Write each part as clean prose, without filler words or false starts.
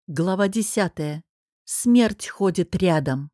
Глава 10. Смерть ходит рядом.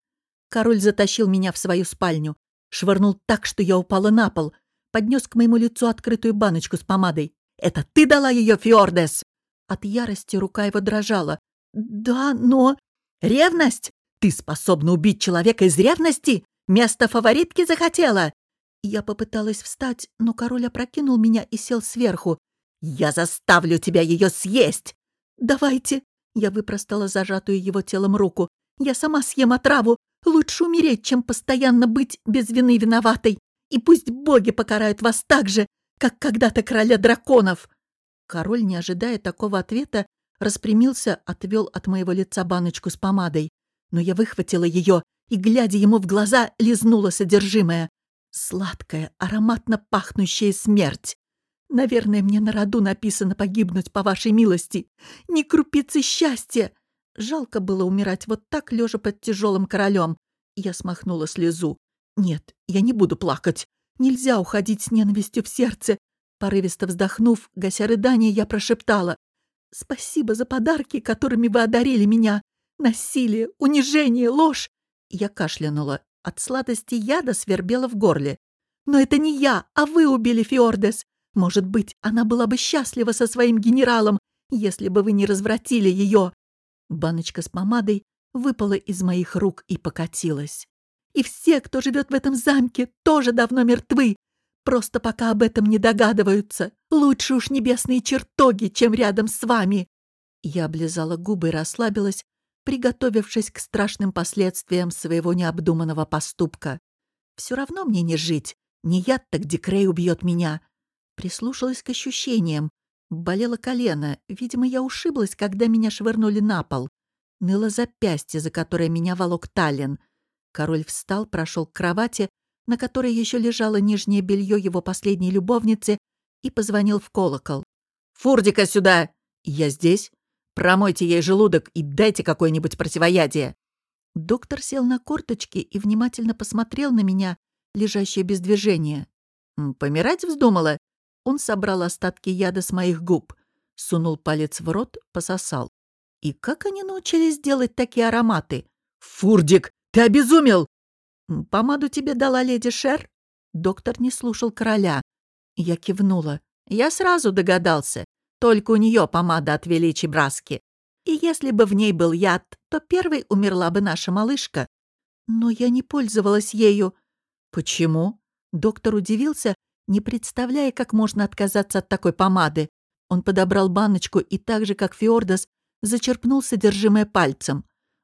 Король затащил меня в свою спальню, швырнул так, что я упала на пол, поднес к моему лицу открытую баночку с помадой. «Это ты дала ее, Фьордес?» От ярости рука его дрожала. «Да, но...» «Ревность? Ты способна убить человека из ревности? Место фаворитки захотела?» Я попыталась встать, но король опрокинул меня и сел сверху. «Я заставлю тебя ее съесть!» «Давайте!» Я выпростала зажатую его телом руку. «Я сама съем отраву. Лучше умереть, чем постоянно быть без вины виноватой. И пусть боги покарают вас так же, как когда-то короля драконов». Король, не ожидая такого ответа, распрямился, отвел от моего лица баночку с помадой. Но я выхватила ее и, глядя ему в глаза, лизнула содержимое. Сладкая, ароматно пахнущая смерть. Наверное, мне на роду написано погибнуть по вашей милости. Ни крупицы счастья. Жалко было умирать вот так, лежа под тяжелым королем. Я смахнула слезу. Нет, я не буду плакать. Нельзя уходить с ненавистью в сердце. Порывисто вздохнув, гася рыдание, я прошептала: «Спасибо за подарки, которыми вы одарили меня. Насилие, унижение, ложь». Я кашлянула. От сладости яда свербело в горле. «Но это не я, а вы убили Фьордес. Может быть, она была бы счастлива со своим генералом, если бы вы не развратили ее». Баночка с помадой выпала из моих рук и покатилась. «И все, кто живет в этом замке, тоже давно мертвы. Просто пока об этом не догадываются. Лучше уж небесные чертоги, чем рядом с вами». Я облизала губы и расслабилась, приготовившись к страшным последствиям своего необдуманного поступка. Все равно мне не жить. Не яд, так Дикрей убьет меня. Прислушалась к ощущениям. Болело колено. Видимо, я ушиблась, когда меня швырнули на пол. Ныло запястье, за которое меня волок Таллин. Король встал, прошел к кровати, на которой еще лежало нижнее белье его последней любовницы, и позвонил в колокол. «Фурдика сюда!» «Я здесь. Промойте ей желудок и дайте какое-нибудь противоядие». Доктор сел на корточки и внимательно посмотрел на меня, лежащее без движения. «Помирать вздумала?» Он собрал остатки яда с моих губ, сунул палец в рот, пососал. И как они научились делать такие ароматы? «Фурдик, ты обезумел!» «Помаду тебе дала леди Шер?» Доктор не слушал короля. Я кивнула. Я сразу догадался. Только у нее помада от Величи Браски. И если бы в ней был яд, то первой умерла бы наша малышка. Но я не пользовалась ею. «Почему?» Доктор удивился, не представляя, как можно отказаться от такой помады. Он подобрал баночку и так же, как Фьордес, зачерпнул содержимое пальцем.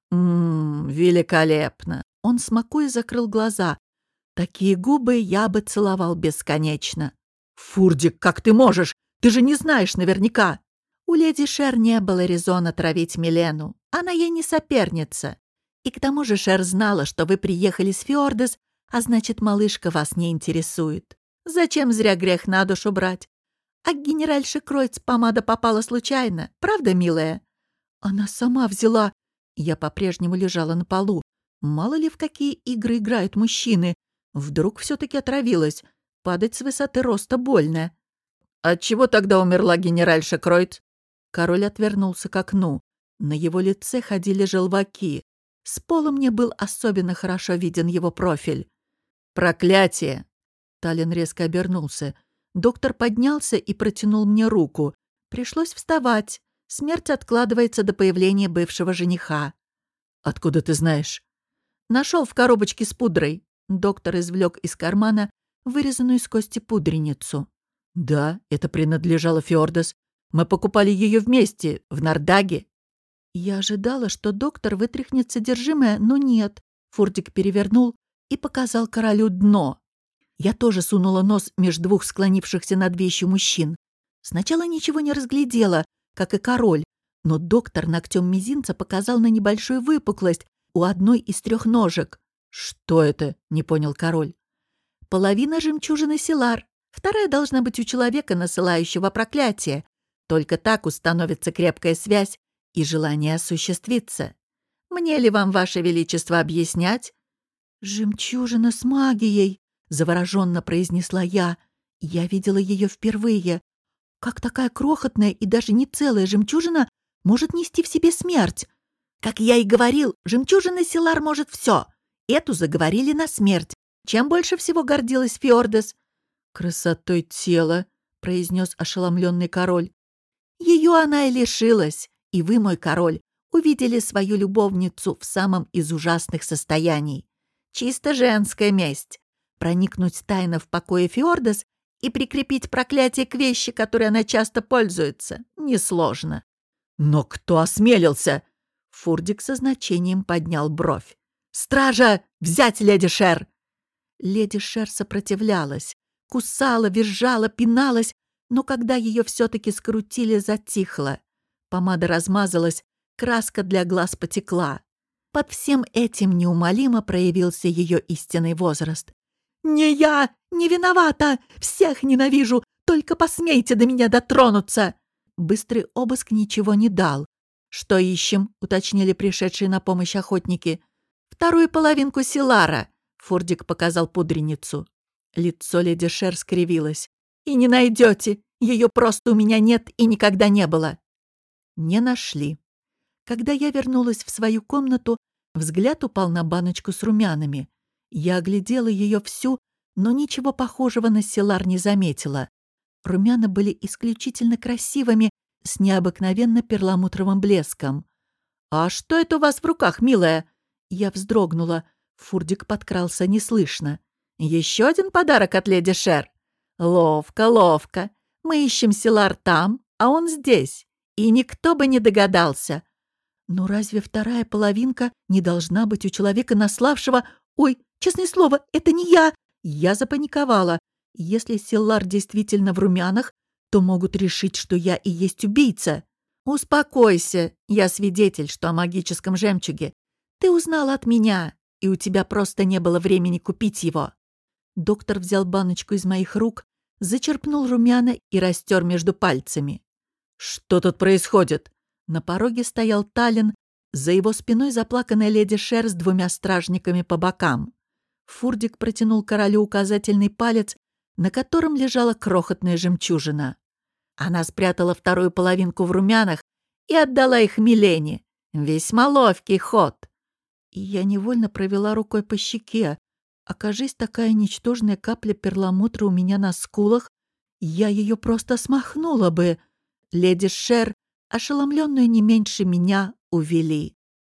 Великолепно!» Он, смакуя, закрыл глаза. Такие губы я бы целовал бесконечно. «Фурдик, как ты можешь? Ты же не знаешь наверняка!» У леди Шер не было резона травить Милену. Она ей не соперница. И к тому же Шер знала, что вы приехали с Фьордес, а значит, малышка вас не интересует. Зачем зря грех на душу брать? А к генеральше Кройц помада попала случайно, правда, милая? Она сама взяла. Я по-прежнему лежала на полу. Мало ли в какие игры играют мужчины. Вдруг все-таки отравилась. Падать с высоты роста больно. «Отчего тогда умерла генеральша Кройц?» Король отвернулся к окну. На его лице ходили желваки. С пола мне был особенно хорошо виден его профиль. «Проклятие!» Таллин резко обернулся. Доктор поднялся и протянул мне руку. Пришлось вставать. Смерть откладывается до появления бывшего жениха. «Откуда ты знаешь?» «Нашел в коробочке с пудрой». Доктор извлек из кармана вырезанную из кости пудреницу. «Да, это принадлежало Фьордес. Мы покупали ее вместе, в Нардаге». Я ожидала, что доктор вытряхнет содержимое, но нет. Фурдик перевернул и показал королю дно. Я тоже сунула нос между двух склонившихся над вещью мужчин. Сначала ничего не разглядела, как и король, но доктор ногтем мизинца показал на небольшую выпуклость у одной из 3 ножек. «Что это?» — не понял король. «Половина жемчужины Силар. Вторая должна быть у человека, насылающего проклятие. Только так установится крепкая связь и желание осуществиться. Мне ли вам, ваше величество, объяснять?» «Жемчужина с магией», — завороженно произнесла я. Я видела ее впервые. Как такая крохотная и даже не целая жемчужина может нести в себе смерть. Как я и говорил, жемчужина Силар может все. Эту заговорили на смерть. Чем больше всего гордилась Фьордес? «Красотой тела», — произнес ошеломленный король. «Ее она и лишилась, и вы, мой король, увидели свою любовницу в самом из ужасных состояний. Чисто женская месть. Проникнуть тайно в покое Фьордес и прикрепить проклятие к вещи, которой она часто пользуется, несложно». «Но кто осмелился?» Фурдик со значением поднял бровь. «Стража! Взять леди Шер!» Леди Шер сопротивлялась, кусала, визжала, пиналась, но когда ее все-таки скрутили, затихла. Помада размазалась, краска для глаз потекла. Под всем этим неумолимо проявился ее истинный возраст. «Не я! Не виновата! Всех ненавижу! Только посмейте до меня дотронуться!» Быстрый обыск ничего не дал. «Что ищем?» — уточнили пришедшие на помощь охотники. «Вторую половинку Силара», — Фурдик показал пудреницу. Лицо леди Шер скривилось. «И не найдете! Ее просто у меня нет и никогда не было!» Не нашли. Когда я вернулась в свою комнату, взгляд упал на баночку с румянами. Я оглядела ее всю, но ничего похожего на Силар не заметила. Румяна были исключительно красивыми, с необыкновенно перламутровым блеском. «А что это у вас в руках, милая?» Я вздрогнула. Фурдик подкрался неслышно. «Еще один подарок от леди Шер? Ловко, ловко. Мы ищем Силар там, а он здесь. И никто бы не догадался. Но разве вторая половинка не должна быть у человека, наславшего... Ой, честное слово, это не я!» Я запаниковала. Если Силар действительно в румянах, то могут решить, что я и есть убийца. «Успокойся, я свидетель, что о магическом жемчуге. Ты узнала от меня, и у тебя просто не было времени купить его». Доктор взял баночку из моих рук, зачерпнул румяна и растер между пальцами. «Что тут происходит?» На пороге стоял Таллин, за его спиной заплаканная леди Шер с двумя стражниками по бокам. Фурдик протянул королю указательный палец, на котором лежала крохотная жемчужина. Она спрятала вторую половинку в румянах и отдала их Милене. Весьма ловкий ход. И я невольно провела рукой по щеке. Окажись такая ничтожная капля перламутра у меня на скулах, я ее просто смахнула бы. Леди Шер, ошеломленную не меньше меня, увели.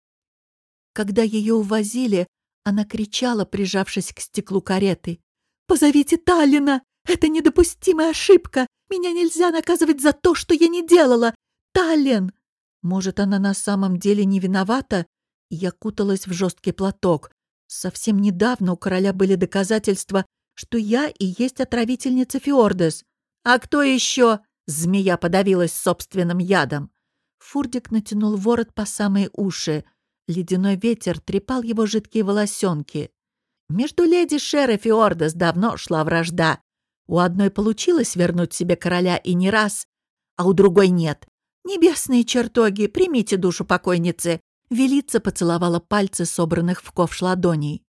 Когда ее увозили, она кричала, прижавшись к стеклу кареты. «Позовите Таллина! Это недопустимая ошибка! Меня нельзя наказывать за то, что я не делала! Таллин!» Может, она на самом деле не виновата? Я куталась в жесткий платок. Совсем недавно у короля были доказательства, что я и есть отравительница Фьордес. «А кто еще?» Змея подавилась собственным ядом. Фурдик натянул ворот по самые уши. Ледяной ветер трепал его жидкие волосенки. Между леди Шер и Фьордес давно шла вражда. У одной получилось вернуть себе короля и не раз, а у другой нет. «Небесные чертоги, примите душу покойницы!» Велица поцеловала пальцы, собранных в ковш ладоней.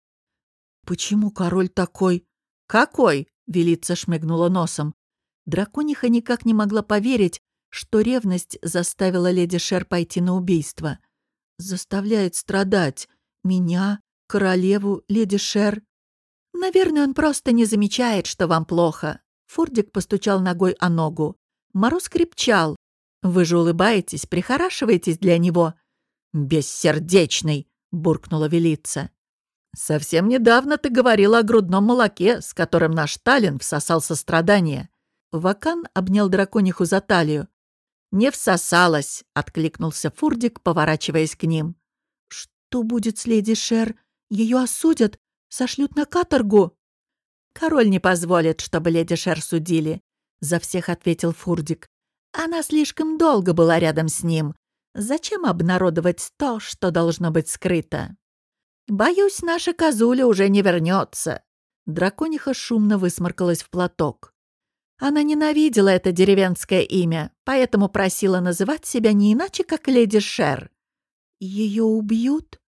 «Почему король такой?» «Какой?» — Велица шмыгнула носом. Дракониха никак не могла поверить, что ревность заставила леди Шер пойти на убийство. Заставляет страдать меня, королеву, леди Шер. «Наверное, он просто не замечает, что вам плохо». Фурдик постучал ногой о ногу. Мороз крепчал. «Вы же улыбаетесь, прихорашиваетесь для него». «Бессердечный!» — буркнула Велица. «Совсем недавно ты говорила о грудном молоке, с которым наш Таллин всосал сострадание». Вакан обнял дракониху за талию. «Не всосалась», — откликнулся Фурдик, поворачиваясь к ним. «Что будет с леди Шер? Ее осудят? Сошлют на каторгу?» «Король не позволит, чтобы леди Шер судили», — за всех ответил Фурдик. «Она слишком долго была рядом с ним. Зачем обнародовать то, что должно быть скрыто? Боюсь, наша козуля уже не вернется». Дракониха шумно высморкалась в платок. Она ненавидела это деревенское имя, поэтому просила называть себя не иначе, как леди Шер. «Ее убьют?»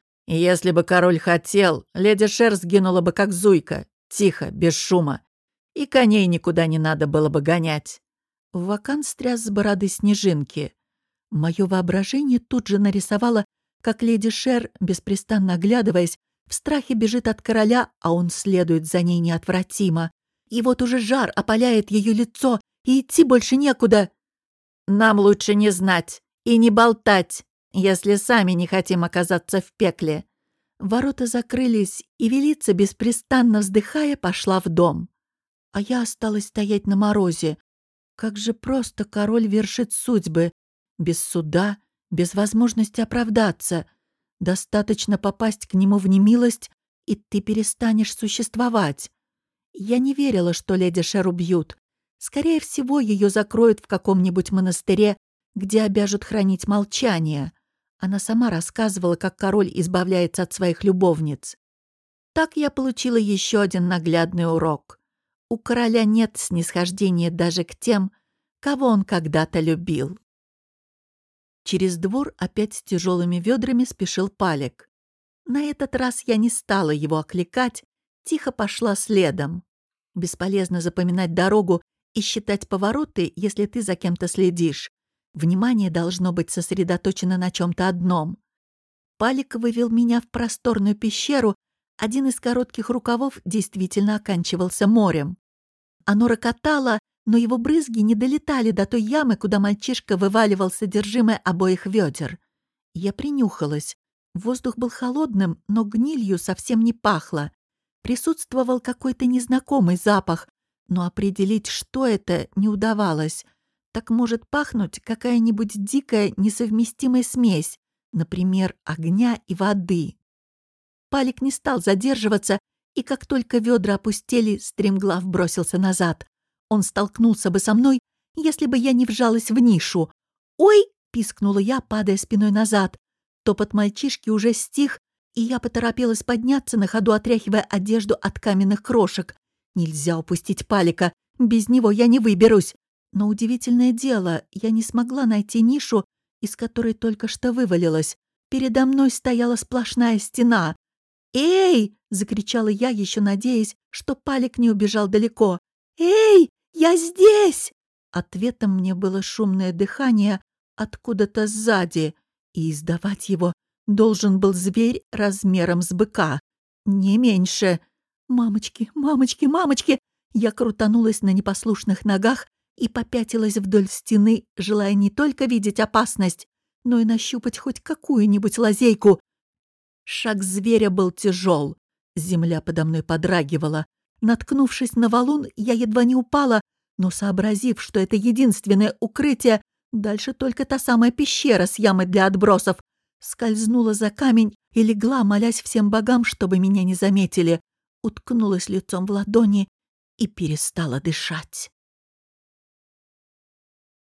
«Если бы король хотел, леди Шер сгинула бы как зуйка, тихо, без шума, и коней никуда не надо было бы гонять». Вакан стряс с бороды снежинки. Мое воображение тут же нарисовало, как леди Шер, беспрестанно оглядываясь, в страхе бежит от короля, а он следует за ней неотвратимо. И вот уже жар опаляет ее лицо, и идти больше некуда. «Нам лучше не знать и не болтать, если сами не хотим оказаться в пекле». Ворота закрылись, и Велица, беспрестанно вздыхая, пошла в дом. А я осталась стоять на морозе. Как же просто король вершит судьбы. Без суда, без возможности оправдаться. Достаточно попасть к нему в немилость, и ты перестанешь существовать. Я не верила, что леди Шер убьют. Скорее всего, ее закроют в каком-нибудь монастыре, где обяжут хранить молчание. Она сама рассказывала, как король избавляется от своих любовниц. Так я получила еще один наглядный урок. У короля нет снисхождения даже к тем, кого он когда-то любил. Через двор опять с тяжелыми ведрами спешил Палик. На этот раз я не стала его окликать, тихо пошла следом. Бесполезно запоминать дорогу и считать повороты, если ты за кем-то следишь. Внимание должно быть сосредоточено на чем-то одном. Палик вывел меня в просторную пещеру, один из коротких рукавов действительно оканчивался морем. Оно рокотало, но его брызги не долетали до той ямы, куда мальчишка вываливал содержимое обоих ведер. Я принюхалась. Воздух был холодным, но гнилью совсем не пахло. Присутствовал какой-то незнакомый запах, но определить, что это, не удавалось. Так может пахнуть какая-нибудь дикая несовместимая смесь, например, огня и воды. Палик не стал задерживаться, и как только ведра опустели, стремглав бросился назад. Он столкнулся бы со мной, если бы я не вжалась в нишу. «Ой!» — пискнула я, падая спиной назад. Топот мальчишки уже стих, и я поторопилась подняться, на ходу отряхивая одежду от каменных крошек. Нельзя упустить Палика, без него я не выберусь. Но удивительное дело, я не смогла найти нишу, из которой только что вывалилась. Передо мной стояла сплошная стена. «Эй!» — закричала я, еще надеясь, что Палик не убежал далеко. «Эй! Я здесь!» Ответом мне было шумное дыхание откуда-то сзади, и издавать его должен был зверь размером с быка. Не меньше. «Мамочки, мамочки, мамочки!» Я крутанулась на непослушных ногах и попятилась вдоль стены, желая не только видеть опасность, но и нащупать хоть какую-нибудь лазейку. Шаг зверя был тяжел. Земля подо мной подрагивала. Наткнувшись на валун, я едва не упала, но, сообразив, что это единственное укрытие, дальше только та самая пещера с ямой для отбросов, скользнула за камень и легла, молясь всем богам, чтобы меня не заметили, уткнулась лицом в ладони и перестала дышать.